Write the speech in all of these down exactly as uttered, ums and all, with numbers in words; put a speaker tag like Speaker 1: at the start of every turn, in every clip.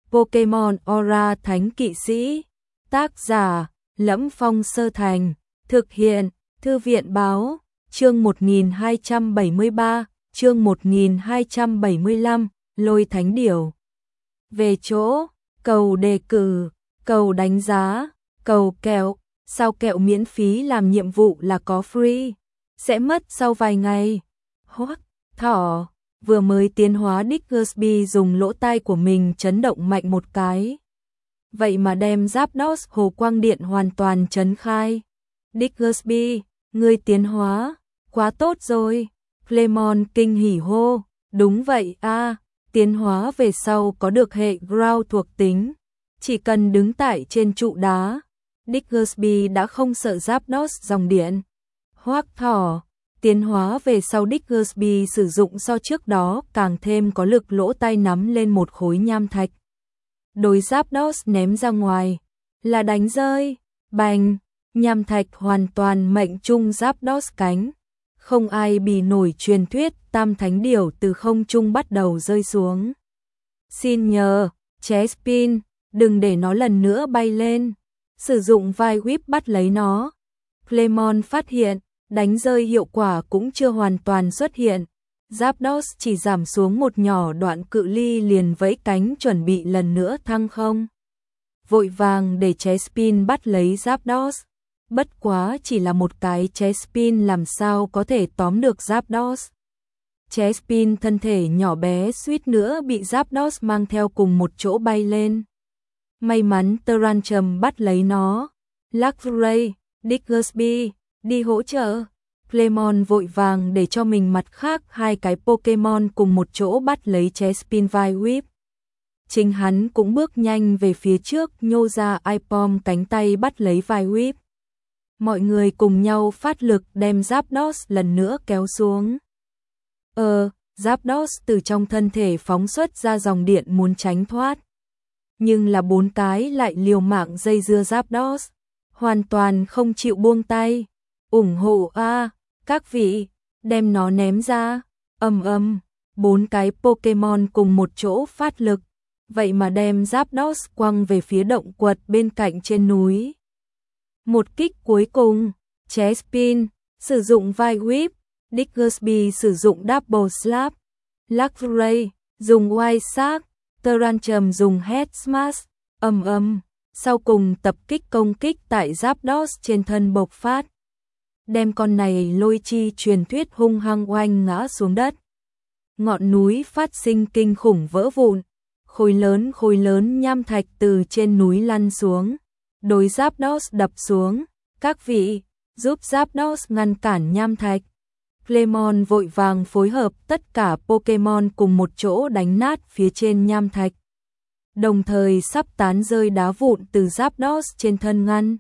Speaker 1: Pokemon Aura Thánh Kỵ Sĩ. Tác giả: Lẫm Phong Sơ Thành. Thực hiện: Thư viện báo. Chương một nghìn hai trăm bảy mươi ba, chương một nghìn hai trăm bảy mươi lăm, Lôi Thánh Điểu. Về chỗ, cầu đề cử, cầu đánh giá, cầu kẹo, sao kẹo miễn phí làm nhiệm vụ là có free, sẽ mất sau vài ngày. Hoắc thỏ, vừa mới tiến hóa Diggersby dùng lỗ tai của mình chấn động mạnh một cái. Vậy mà đem Zapdos hồ quang điện hoàn toàn chấn khai. Diggersby, ngươi tiến hóa, quá tốt rồi. Clemon kinh hỉ hô, đúng vậy a, à, tiến hóa về sau có được hệ ground thuộc tính, chỉ cần đứng tại trên trụ đá, Diggersby đã không sợ Zapdos dòng điện. Hoắc thỏ, tiến hóa về sau Diggersby sử dụng so trước đó càng thêm có lực, lỗ tai nắm lên một khối nham thạch. Đối Zapdos ném ra ngoài, là đánh rơi, bành, nham thạch hoàn toàn mệnh trung Zapdos cánh. Không ai bì nổi truyền thuyết Tam Thánh Điểu từ không trung bắt đầu rơi xuống. Xin nhờ, Chespin, đừng để nó lần nữa bay lên. Sử dụng vai whip bắt lấy nó. Clemon phát hiện, đánh rơi hiệu quả cũng chưa hoàn toàn xuất hiện. Zapdos chỉ giảm xuống một nhỏ đoạn cự ly liền vẫy cánh chuẩn bị lần nữa thăng không. Vội vàng để Chespin bắt lấy Zapdos. Bất quá chỉ là một cái Chespin làm sao có thể tóm được Zapdos. Chespin thân thể nhỏ bé suýt nữa bị Zapdos mang theo cùng một chỗ bay lên. May mắn Tyrantrum bắt lấy nó. Luxray, Diggersby, đi hỗ trợ. Clemon vội vàng để cho mình mặt khác hai cái Pokemon cùng một chỗ bắt lấy Chespin vai whip. Chính hắn cũng bước nhanh về phía trước nhô ra iPom cánh tay bắt lấy vai whip. Mọi người cùng nhau phát lực đem Zapdos lần nữa kéo xuống. Ờ, Zapdos từ trong thân thể phóng xuất ra dòng điện muốn tránh thoát. Nhưng là bốn cái lại liều mạng dây dưa Zapdos, hoàn toàn không chịu buông tay. Ủng hộ a, các vị, đem nó ném ra. Ầm ầm, bốn cái Pokemon cùng một chỗ phát lực, vậy mà đem Zapdos quăng về phía động quật bên cạnh trên núi. Một kích cuối cùng, Chespin sử dụng vai whip, Diggersby sử dụng double slap, Luxray dùng White Shark, Tyrantrum dùng Head Smash. Ầm ầm, sau cùng tập kích công kích tại Zapdos trên thân bộc phát, đem con này lôi chi truyền thuyết hung hăng oanh ngã xuống đất. Ngọn núi phát sinh kinh khủng vỡ vụn, khối lớn khối lớn nham thạch từ trên núi lăn xuống, đối Zapdos đập xuống. Các vị, giúp Zapdos ngăn cản nham thạch. Clemon vội vàng phối hợp tất cả Pokemon cùng một chỗ đánh nát phía trên nham thạch, đồng thời sắp tán rơi đá vụn từ Zapdos trên thân ngăn.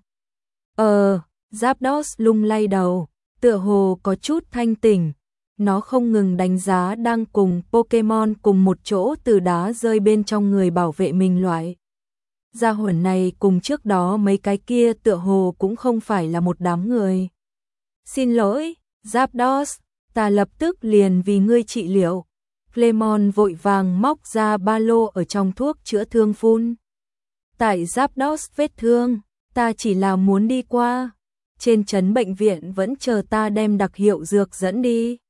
Speaker 1: Ờ, Zapdos lung lay đầu, tựa hồ có chút thanh tỉnh. Nó không ngừng đánh giá đang cùng Pokemon cùng một chỗ từ đá rơi bên trong người bảo vệ mình loại. Gia hỏa này cùng trước đó mấy cái kia tựa hồ cũng không phải là một đám người. Xin lỗi, Zapdos, ta lập tức liền vì ngươi trị liệu. Clemon vội vàng móc ra ba lô ở trong thuốc chữa thương phun. Tại Zapdos vết thương, ta chỉ là muốn đi qua. Trên trấn bệnh viện vẫn chờ ta đem đặc hiệu dược dẫn đi.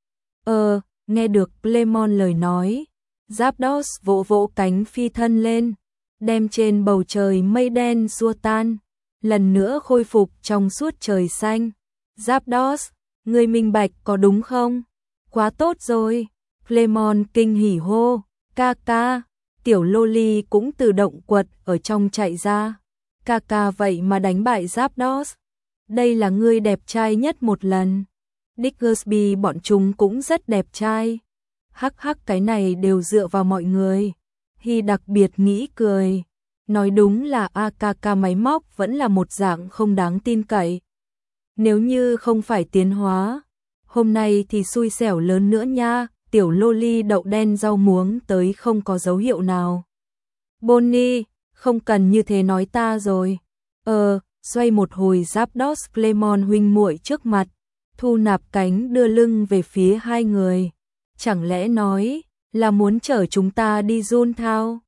Speaker 1: Ờ, nghe được Clemon lời nói, Zapdos vỗ vỗ cánh phi thân lên, đem trên bầu trời mây đen xua tan, lần nữa khôi phục trong suốt trời xanh. Zapdos, ngươi minh bạch có đúng không? Quá tốt rồi. Clemon kinh hỉ hô, ca ca, tiểu loli cũng từ động quật ở trong chạy ra. Ca ca vậy mà đánh bại Zapdos. Đây là ngươi đẹp trai nhất một lần. Diggersby bọn chúng cũng rất đẹp trai. Hắc hắc, cái này đều dựa vào mọi người. Hy đặc biệt nghĩ cười. Nói đúng là a ca ca máy móc vẫn là một dạng không đáng tin cậy. Nếu như không phải tiến hóa, hôm nay thì xui xẻo lớn nữa nha. Tiểu loli đậu đen rau muống tới không có dấu hiệu nào. Bonnie, không cần như thế nói ta rồi. Ờ, xoay một hồi Zapdos Clemon huynh muội trước mặt, thu nạp cánh đưa lưng về phía hai người. Chẳng lẽ nói là muốn chở chúng ta đi Junetown?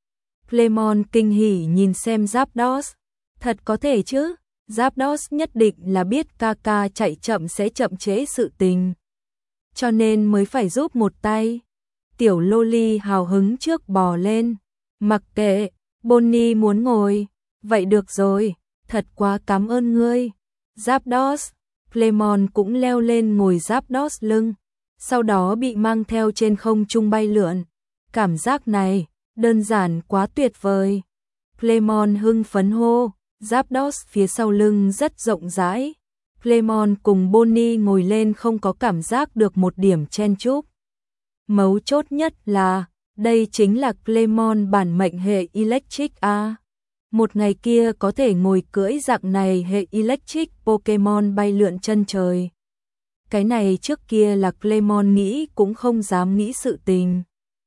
Speaker 1: Clemon kinh hỉ nhìn xem Zapdos. Thật có thể chứ, Zapdos nhất định là biết ca ca chạy chậm sẽ chậm trễ sự tình. Cho nên mới phải giúp một tay. Tiểu Loli hào hứng trước bò lên. Mặc kệ, Bonnie muốn ngồi. Vậy được rồi, thật quá cảm ơn ngươi. Zapdos, Clemon cũng leo lên ngồi Zapdos lưng. Sau đó bị mang theo trên không trung bay lượn. Cảm giác này, đơn giản quá tuyệt vời. Clemon hưng phấn hô, Zapdos phía sau lưng rất rộng rãi. Clemon cùng Bonnie ngồi lên không có cảm giác được một điểm chen chúc. Mấu chốt nhất là, đây chính là Clemon bản mệnh hệ Electric A. Một ngày kia có thể ngồi cưỡi dạng này hệ Electric Pokemon bay lượn chân trời. Cái này trước kia là Clemon nghĩ cũng không dám nghĩ sự tình.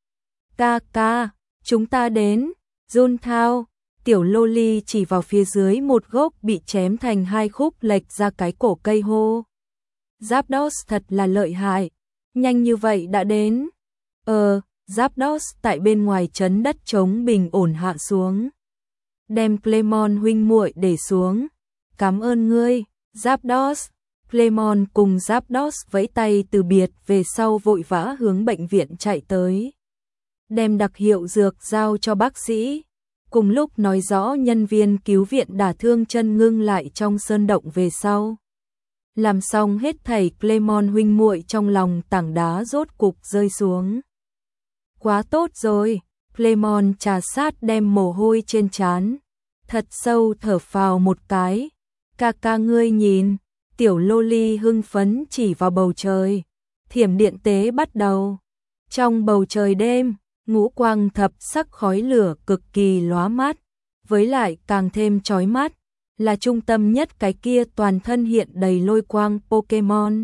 Speaker 1: Ca ca, chúng ta đến, Junthao. Tiểu Loli chỉ vào phía dưới một gốc bị chém thành hai khúc lệch ra cái cổ cây hô. Zapdos thật là lợi hại, nhanh như vậy đã đến. Ờ, Zapdos tại bên ngoài trấn đất trống bình ổn hạ xuống. Đem Clemon huynh muội để xuống. Cảm ơn ngươi, Zapdos. Clemon cùng Zapdos vẫy tay từ biệt về sau vội vã hướng bệnh viện chạy tới. Đem đặc hiệu dược giao cho bác sĩ. Cùng lúc nói rõ nhân viên cứu viện đả thương chân ngưng lại trong sơn động về sau. Làm xong hết thảy Clemon huynh muội trong lòng tảng đá rốt cục rơi xuống. Quá tốt rồi, Clemon trà sát đem mồ hôi trên trán. Thật sâu thở phào một cái. Ca ca ngươi nhìn, tiểu Loli hưng phấn chỉ vào bầu trời. Thiểm điện tế bắt đầu. Trong bầu trời đêm, ngũ quang thập sắc khói lửa cực kỳ lóa mắt, với lại càng thêm chói mắt, là trung tâm nhất cái kia toàn thân hiện đầy lôi quang Pokemon.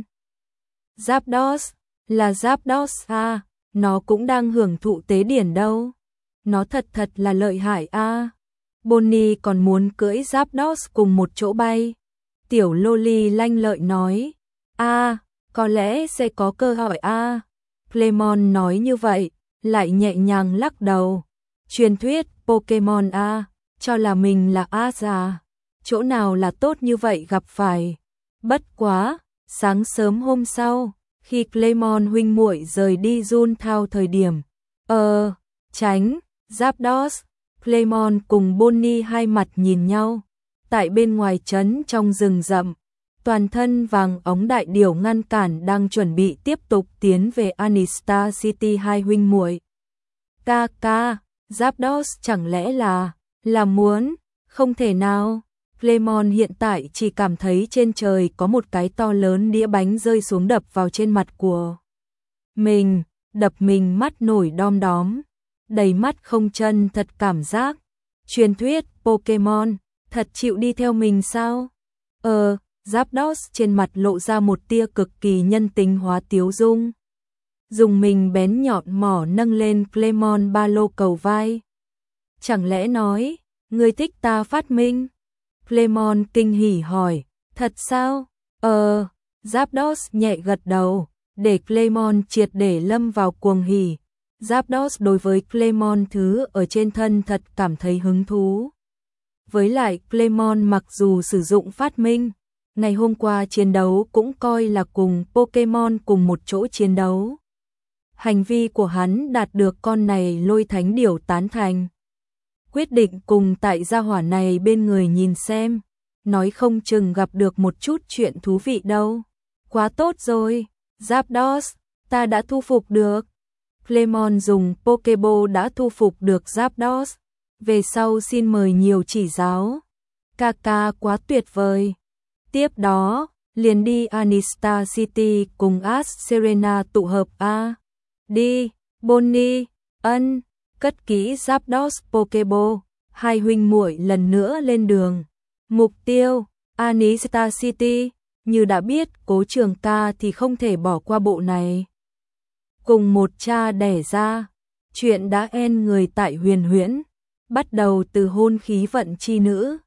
Speaker 1: Zapdos, là Zapdos a, nó cũng đang hưởng thụ tế điển đâu. Nó thật thật là lợi hại a. Bonnie còn muốn cưỡi Zapdos cùng một chỗ bay. Tiểu Loli lanh lợi nói, a, có lẽ sẽ có cơ hội a. Clemon nói như vậy, lại nhẹ nhàng lắc đầu. Truyền thuyết Pokemon A, cho là mình là A già. Chỗ nào là tốt như vậy gặp phải. Bất quá, sáng sớm hôm sau, khi Clemon huynh muội rời đi Junthao thời điểm. Ờ, tránh, Zapdos, Clemon cùng Bonnie hai mặt nhìn nhau. Tại bên ngoài trấn trong rừng rậm, toàn thân vàng ống đại điểu ngăn cản đang chuẩn bị tiếp tục tiến về Anistar City hai huynh muội. Ca ca, Zapdos chẳng lẽ là, là muốn, không thể nào. Clemon hiện tại chỉ cảm thấy trên trời có một cái to lớn đĩa bánh rơi xuống đập vào trên mặt của mình, đập mình mắt nổi đom đóm, đầy mắt không chân thật cảm giác. Truyền thuyết Pokemon, thật chịu đi theo mình sao? Ờ, Zapdos trên mặt lộ ra một tia cực kỳ nhân tính hóa tiếu dung. Dùng mình bén nhọn mỏ nâng lên Clemon ba lô cầu vai. Chẳng lẽ nói, ngươi thích ta phát minh? Clemon kinh hỉ hỏi, thật sao? Ờ, Zapdos nhẹ gật đầu, để Clemon triệt để lâm vào cuồng hỉ. Zapdos đối với Clemon thứ ở trên thân thật cảm thấy hứng thú. Với lại Clemon mặc dù sử dụng phát minh, ngày hôm qua chiến đấu cũng coi là cùng Pokemon cùng một chỗ chiến đấu. Hành vi của hắn đạt được con này lôi thánh điểu tán thành. Quyết định cùng tại gia hỏa này bên người nhìn xem, nói không chừng gặp được một chút chuyện thú vị đâu. Quá tốt rồi, Zapdos, ta đã thu phục được. Clemon dùng Pokeball đã thu phục được Zapdos. Về sau xin mời nhiều chỉ giáo. Ca ca quá tuyệt vời. Tiếp đó, liền đi Anistar City cùng Ash Serena tụ hợp a. Đi, Bonnie, ân, cất kỹ Zapdos Pokeball, hai huynh muội lần nữa lên đường. Mục tiêu, Anistar City, như đã biết Cố Trường Ca thì không thể bỏ qua bộ này. Cùng một cha đẻ ra, chuyện đã en người tại Huyền Huyễn, bắt đầu từ hôn khí vận chi nữ.